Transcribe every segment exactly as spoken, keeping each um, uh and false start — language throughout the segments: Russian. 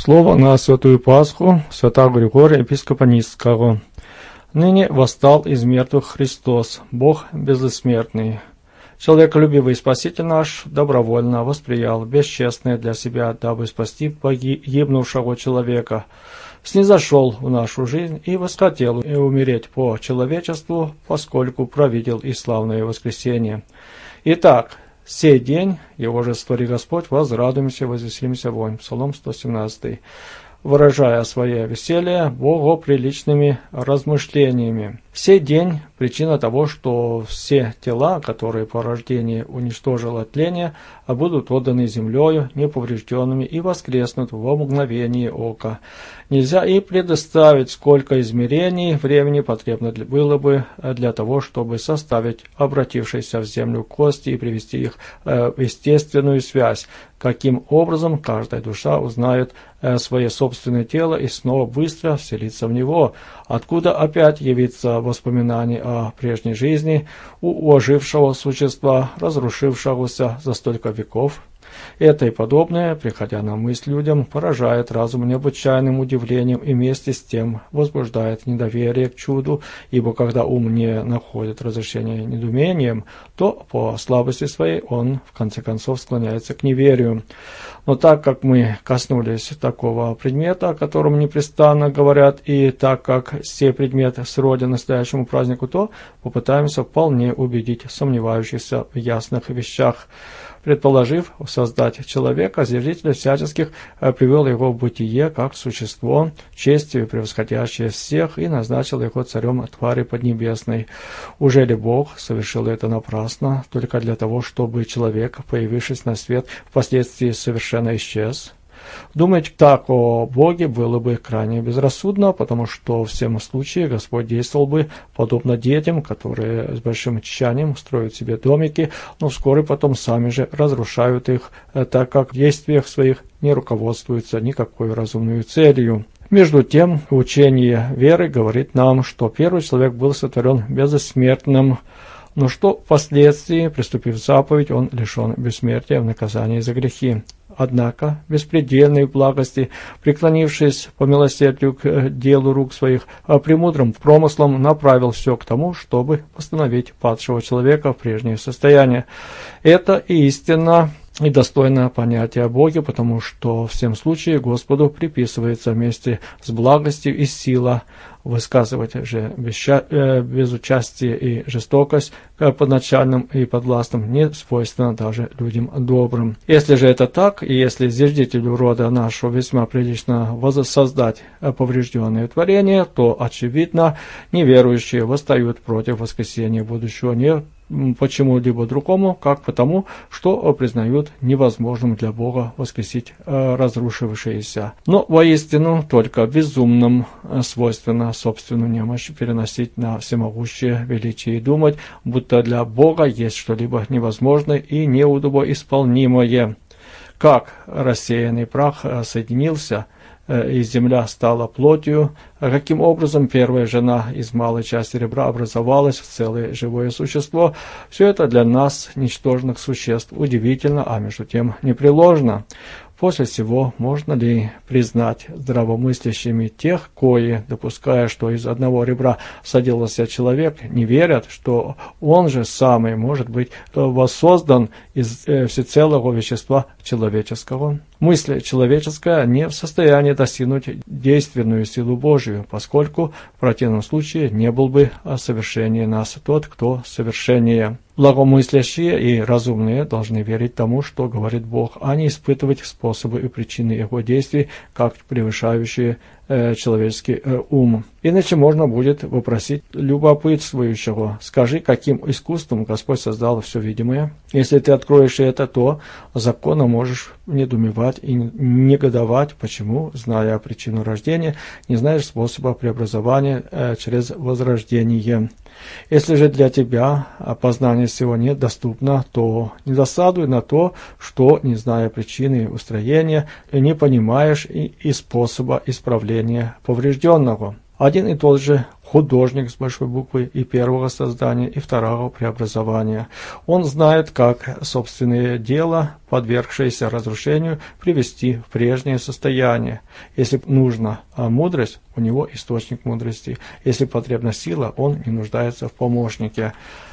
Слово на Святую Пасху святого Григория, епископа Нисского. Ныне восстал из мертвых Христос, Бог безсмертный. Человеколюбивый Спаситель наш добровольно восприял бесчестное для себя, дабы спасти погибнувшего человека. Снизошел в нашу жизнь и восхотел умереть по человечеству, поскольку провидел и славное воскресение. Итак, сей день, его же стори Господь, возрадуемся, возвеселимся вонь. Псалом сто семнадцатый. Выражая свое веселье богоприличными размышлениями. Сей день – причина того, что все тела, которые по рождении уничтожило тление, будут отданы землею неповрежденными и воскреснут во мгновение ока. Нельзя и предоставить, сколько измерений времени потребно было бы для того, чтобы составить обратившиеся в землю кости и привести их в естественную связь, каким образом каждая душа узнает свое собственное тело и снова быстро вселится в него, откуда опять явится воспоминание о прежней жизни у ожившего существа, разрушившегося за столько веков. Это и подобное, приходя на мысль людям, поражает разум необычайным удивлением и вместе с тем возбуждает недоверие к чуду, ибо когда ум не находит разрешения недоумением, то по слабости своей он в конце концов склоняется к неверию. Но так как мы коснулись такого предмета, о котором непрестанно говорят, и так как сей предмет сроден настоящему празднику, то попытаемся вполне убедить сомневающихся в ясных вещах. Предположив создать человека, зиждитель всяческих привел его в бытие как существо, честью превосходящее всех, и назначил его царем твари поднебесной. Уже ли Бог совершил это напрасно, только для того, чтобы человек, появившись на свет, впоследствии совершенно исчез? Думать так о Боге было бы крайне безрассудно, потому что в всем случае Господь действовал бы подобно детям, которые с большим тщанием строят себе домики, но вскоре потом сами же разрушают их, так как в действиях своих не руководствуются никакой разумной целью. Между тем, учение веры говорит нам, что первый человек был сотворен безсмертным, но что впоследствии, приступив заповедь, он лишен бессмертия в наказании за грехи. Однако, беспредельной благости, преклонившись по милосердию к делу рук своих, премудрым промыслом направил все к тому, чтобы восстановить падшего человека в прежнее состояние. Это истинно и достойное понятие о Боге, потому что в всем случае Господу приписывается вместе с благостью и сила. Высказывать же безучастие и жестокость подначальным и подвластным не свойственно даже людям добрым. Если же это так, и если зиждителю рода нашего весьма прилично воссоздать поврежденные творения, то, очевидно, неверующие восстают против воскресения будущего не почему-либо другому, как потому, что признают невозможным для Бога воскресить разрушившееся. Но воистину только безумным свойственно собственную немощь переносить на всемогущее величие и думать, будто для Бога есть что-либо невозможное и неудобоисполнимое. Как рассеянный прах соединился, и земля стала плотью, а каким образом первая жена из малой части ребра образовалась в целое живое существо, все это для нас, ничтожных существ, удивительно, а между тем непреложно. После всего можно ли признать здравомыслящими тех, кои, допуская, что из одного ребра соделался человек, не верят, что он же самый может быть воссоздан из э, всецелого вещества человеческого? Мысль человеческая не в состоянии достигнуть действенную силу Божию, поскольку в противном случае не был бы совершеннее нас тот, кто совершеннее. Благомыслящие и разумные должны верить тому, что говорит Бог, а не испытывать способы и причины его действий, как превышающие э, человеческий э, ум. Иначе можно будет вопросить любопытствующего: скажи, каким искусством Господь создал все видимое? Если ты откроешь это, то законно можешь недоумевать и негодовать, почему, зная причину рождения, не знаешь способа преобразования э, через возрождение. Если же для тебя познание всего недоступно, то не досадуй на то, что, не зная причины устроения, не понимаешь и, и способа исправления поврежденного. Один и тот же художник с большой буквы и первого создания, и второго преобразования. Он знает, как собственное дело, подвергшееся разрушению, привести в прежнее состояние. Если нужна мудрость, у него источник мудрости. Если потребна сила, он не нуждается в помощнике.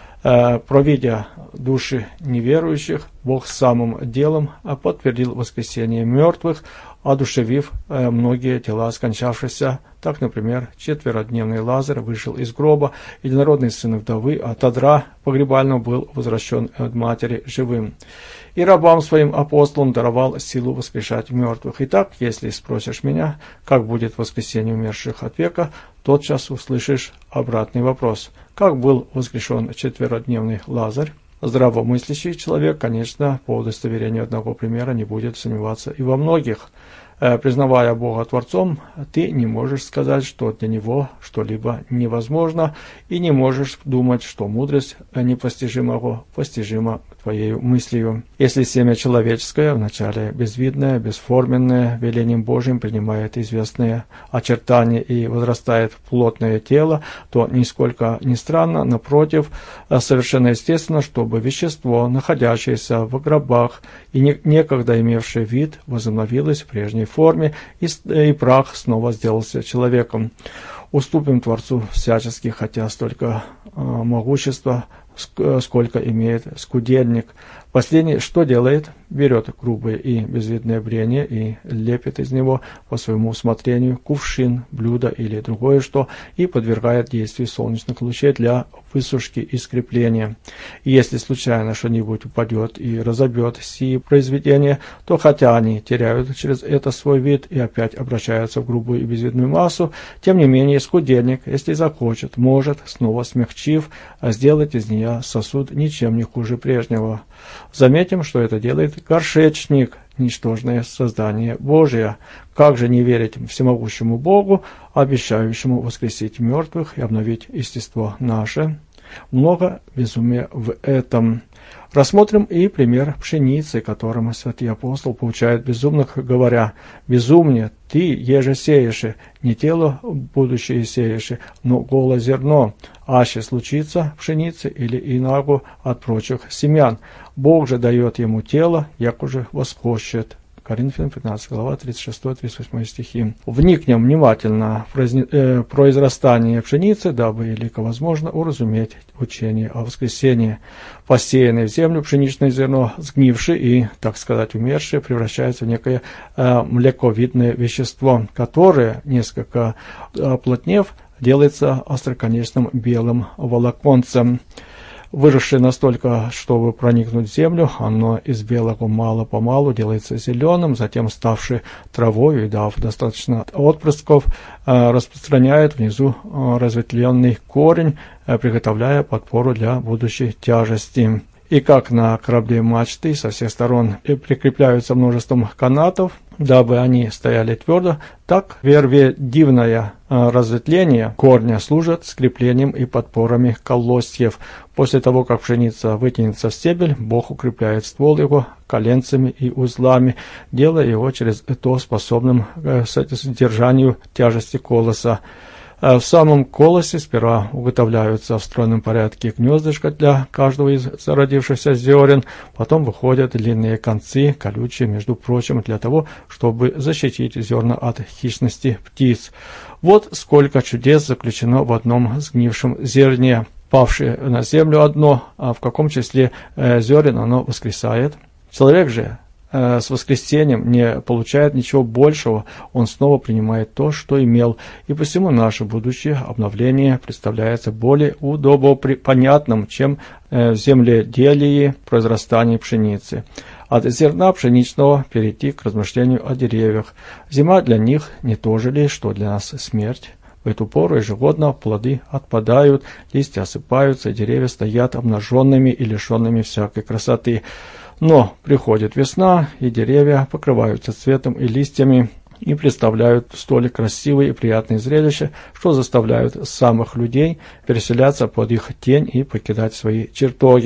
Провидя души неверующих, Бог самым делом подтвердил воскресение мертвых, одушевив многие тела скончавшихся. Так, например, четверодневный Лазарь вышел из гроба, единородный сын вдовы от одра погребального был возвращен от матери живым. И рабам своим апостолам даровал силу воскрешать мертвых. Итак, если спросишь меня, как будет воскресение умерших от века, тотчас услышишь обратный вопрос. Как был воскрешен четверодневный Лазарь? Здравомыслящий человек, конечно, по удостоверению одного примера не будет сомневаться и во многих. Признавая Бога Творцом, ты не можешь сказать, что для Него что-либо невозможно, и не можешь думать, что мудрость непостижимого постижима твоей мыслью. Если семя человеческое, вначале безвидное, бесформенное, велением Божьим принимает известные очертания и возрастает в плотное тело, то нисколько не странно, напротив, совершенно естественно, чтобы вещество, находящееся в гробах и не, некогда имевшее вид, возобновилось в прежней форме, и, и прах снова сделался человеком. Уступим Творцу всячески, хотя столько э, могущества, ск сколько имеет скудельник. Последний что делает? Берет грубое и безвидное брение и лепит из него по своему усмотрению кувшин, блюдо или другое что, и подвергает действию солнечных лучей для высушки и скрепления. И если случайно что-нибудь упадет и разобьет сии произведения, то хотя они теряют через это свой вид и опять обращаются в грубую и безвидную массу, тем не менее скудельник, если захочет, может, снова смягчив, сделать из нее сосуд ничем не хуже прежнего. Заметим, что это делает горшечник, ничтожное создание Божие. Как же не верить всемогущему Богу, обещающему воскресить мертвых и обновить естество наше? Много безумия в этом. Рассмотрим и пример пшеницы, которым святый апостол поучает безумных, говоря: «Безумие, ты еже сеешь, не тело будущее сеешь, но голое зерно, аще случится пшеницы или инагу от прочих семян. Бог же дает ему тело, як уже восхощет». Коринфянам пятнадцатая глава, тридцать шестой тридцать восьмой стихи. Вникнем внимательно в э, произрастание пшеницы, дабы велико возможно уразуметь учение о воскресении. Посеянное в землю пшеничное зерно, сгнившее и, так сказать, умершее, превращается в некое э, млековидное вещество, которое, несколько оплотнев, делается остроконечным белым волоконцем. Выросшее настолько, чтобы проникнуть в землю, оно из белого мало-помалу делается зеленым, затем ставший травой и дав достаточно отпрысков, распространяет внизу разветвленный корень, приготовляя подпору для будущей тяжести. И как на корабле мачты со всех сторон прикрепляются множеством канатов, дабы они стояли твердо, так верведивное разветвление корня служит скреплением и подпорами колосьев. После того, как пшеница вытянется в стебель, Бог укрепляет ствол его коленцами и узлами, делая его через это способным к содержанию тяжести колоса. В самом колосе сперва уготовляются в стройном порядке гнездышко для каждого из зародившихся зерен, потом выходят длинные концы, колючие, между прочим, для того, чтобы защитить зерна от хищности птиц. Вот сколько чудес заключено в одном сгнившем зерне. Павшее на землю одно, а в каком числе зерен оно воскресает. Человек же с воскресением не получает ничего большего, он снова принимает то, что имел, и посему наше будущее обновление представляется более удобопонятным, чем в земледелии произрастания пшеницы. От зерна пшеничного перейти к размышлению о деревьях. Зима для них не то же ли, что для нас смерть? В эту пору ежегодно плоды отпадают, листья осыпаются, и деревья стоят обнаженными и лишенными всякой красоты. Но приходит весна, и деревья покрываются цветом и листьями и представляют столь красивые и приятные зрелища, что заставляют самых людей переселяться под их тень и покидать свои чертоги.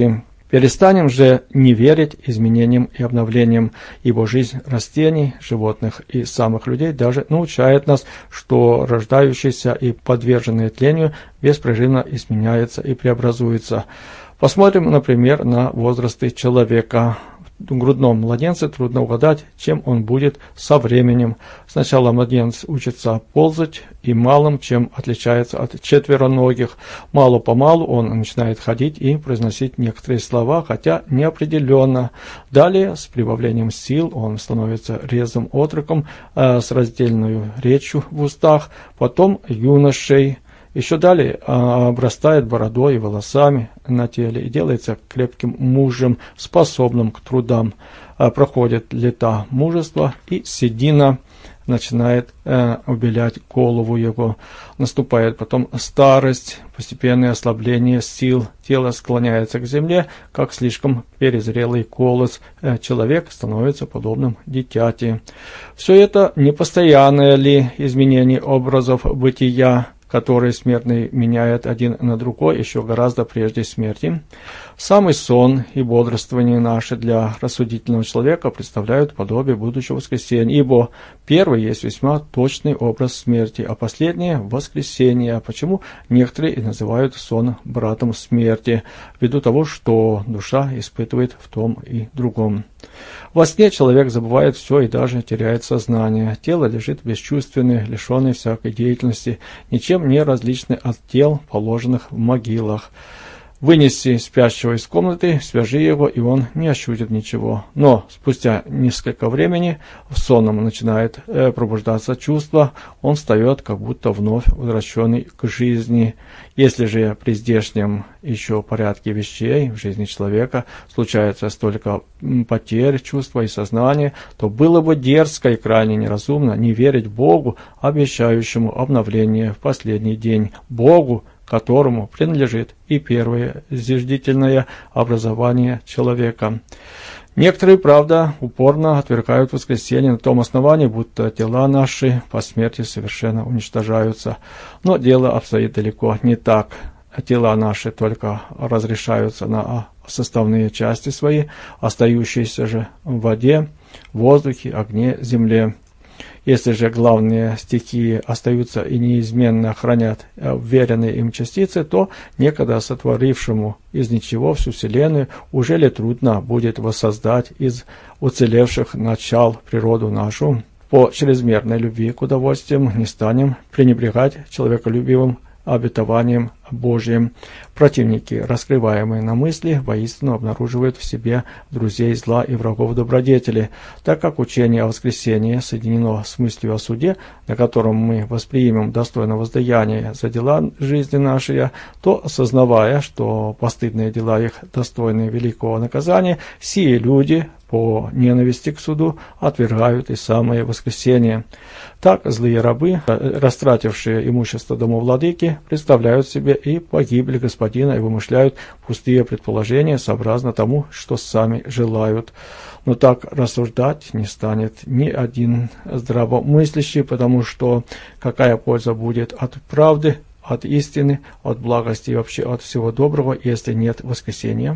Перестанем же не верить изменениям и обновлениям, ибо жизнь растений, животных и самых людей даже научает нас, что рождающиеся и подверженные тлению беспрерывно изменяются и преобразуются. Посмотрим, например, на возрасты человека. В грудном младенце трудно угадать, чем он будет со временем. Сначала младенец учится ползать, и малым чем отличается от четвероногих. Мало-помалу он начинает ходить и произносить некоторые слова, хотя неопределенно. Далее, с прибавлением сил, он становится резвым отроком э, с раздельной речью в устах, потом юношей. Еще далее а, обрастает бородой и волосами на теле и делается крепким мужем, способным к трудам. А, проходят лета мужества, и седина начинает э, убелять голову его. Наступает потом старость, постепенное ослабление сил. Тело склоняется к земле, как слишком перезрелый колос. Э, человек становится подобным дитяти. Все это непостоянное ли изменение образов бытия, которые смертный меняет один на другой еще гораздо прежде смерти. Самый сон и бодрствование наши для рассудительного человека представляют подобие будущего воскресения, ибо первый есть весьма точный образ смерти, а последнее – воскресение. Почему некоторые и называют сон братом смерти, ввиду того, что душа испытывает в том и другом. Во сне человек забывает все и даже теряет сознание. Тело лежит бесчувственное, лишенное всякой деятельности, ничем не различное от тел, положенных в могилах. Вынеси спящего из комнаты, свяжи его, и он не ощутит ничего. Но спустя несколько времени в сонном начинает э, пробуждаться чувство, он встает, как будто вновь возвращенный к жизни. Если же при здешнем еще порядке вещей в жизни человека случается столько потерь чувства и сознания, то было бы дерзко и крайне неразумно не верить Богу, обещающему обновление в последний день, Богу, которому принадлежит и первое зиждительное образование человека. Некоторые, правда, упорно отвергают воскресение на том основании, будто тела наши по смерти совершенно уничтожаются. Но дело обстоит далеко не так. Тела наши только разрешаются на составные части свои, остающиеся же в воде, воздухе, огне, земле. Если же главные стихии остаются и неизменно хранят вверенные им частицы, то некогда сотворившему из ничего всю Вселенную уже ли трудно будет воссоздать из уцелевших начал природу нашу? По чрезмерной любви к удовольствиям не станем пренебрегать человеколюбивым обетованием Божьим. Противники, раскрываемые на мысли, воистину обнаруживают в себе друзей зла и врагов добродетели. Так как учение о воскресении соединено с мыслью о суде, на котором мы воспримем достойное воздаяния за дела жизни нашей, то, осознавая, что постыдные дела их достойны великого наказания, сие люди по ненависти к суду отвергают и самое воскресение. Так злые рабы, растратившие имущество домовладыки, представляют себе и погибли господина и вымышляют пустые предположения сообразно тому, что сами желают. Но так рассуждать не станет ни один здравомыслящий, потому что какая польза будет от правды, от истины, от благости и вообще от всего доброго, если нет воскресения?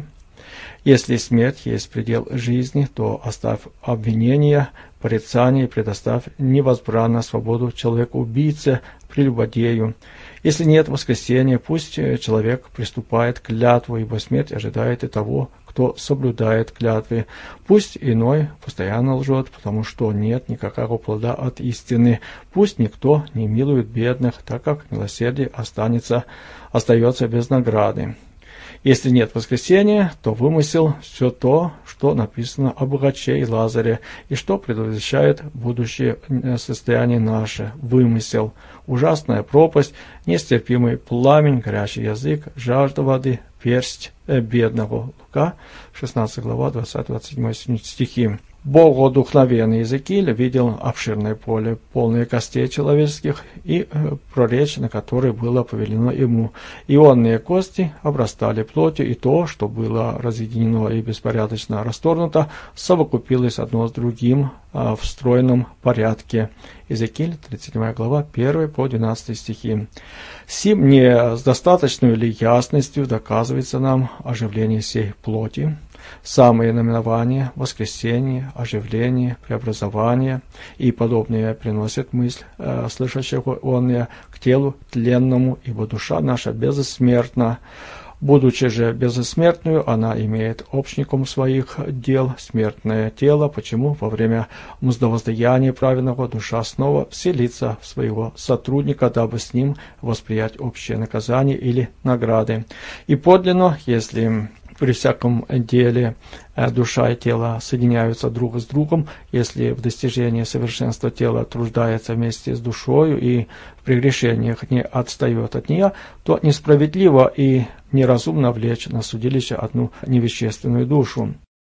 Если смерть есть предел жизни, то оставь обвинения, порицание и предоставь невозбранно свободу человеку-убийце, прелюбодею. Если нет воскресения, пусть человек приступает к клятву, ибо смерть ожидает и того, кто соблюдает клятвы. Пусть иной постоянно лжет, потому что нет никакого плода от истины. Пусть никто не милует бедных, так как милосердие останется, остается без награды. Если нет воскресения, то вымысел все то, что написано о богаче и Лазаре, и что предвещает будущее состояние наше. Вымысел, ужасная пропасть, нестерпимый пламень, горячий язык, жажда воды, персть бедного. Лука, шестнадцатая глава, двадцатый-двадцать седьмой стихи. Богодухновенный Иезекииль видел обширное поле, полное костей человеческих, и проречь на которое было повелено ему. Ионные кости обрастали плотью, и то, что было разъединено и беспорядочно расторгнуто, совокупилось одно с другим в стройном порядке. Иезекииль, тридцать седьмая глава, первый по двенадцатый стихи. Сим не с достаточной ли ясностью доказывается нам оживление сей плоти, самые наименования, воскресение, оживление, преобразование и подобные приносят мысль э, слышащего онные к телу тленному, ибо душа наша безсмертна. Будучи же безсмертную, она имеет общником своих дел смертное тело, почему во время мздовоздаяния праведного душа снова вселится в своего сотрудника, дабы с ним восприять общее наказание или награды. И подлинно, если при всяком деле душа и тело соединяются друг с другом, если в достижении совершенства тела труждается вместе с душою и в прегрешениях не отстает от нее, то несправедливо и неразумно влечь на судилище одну невещественную душу.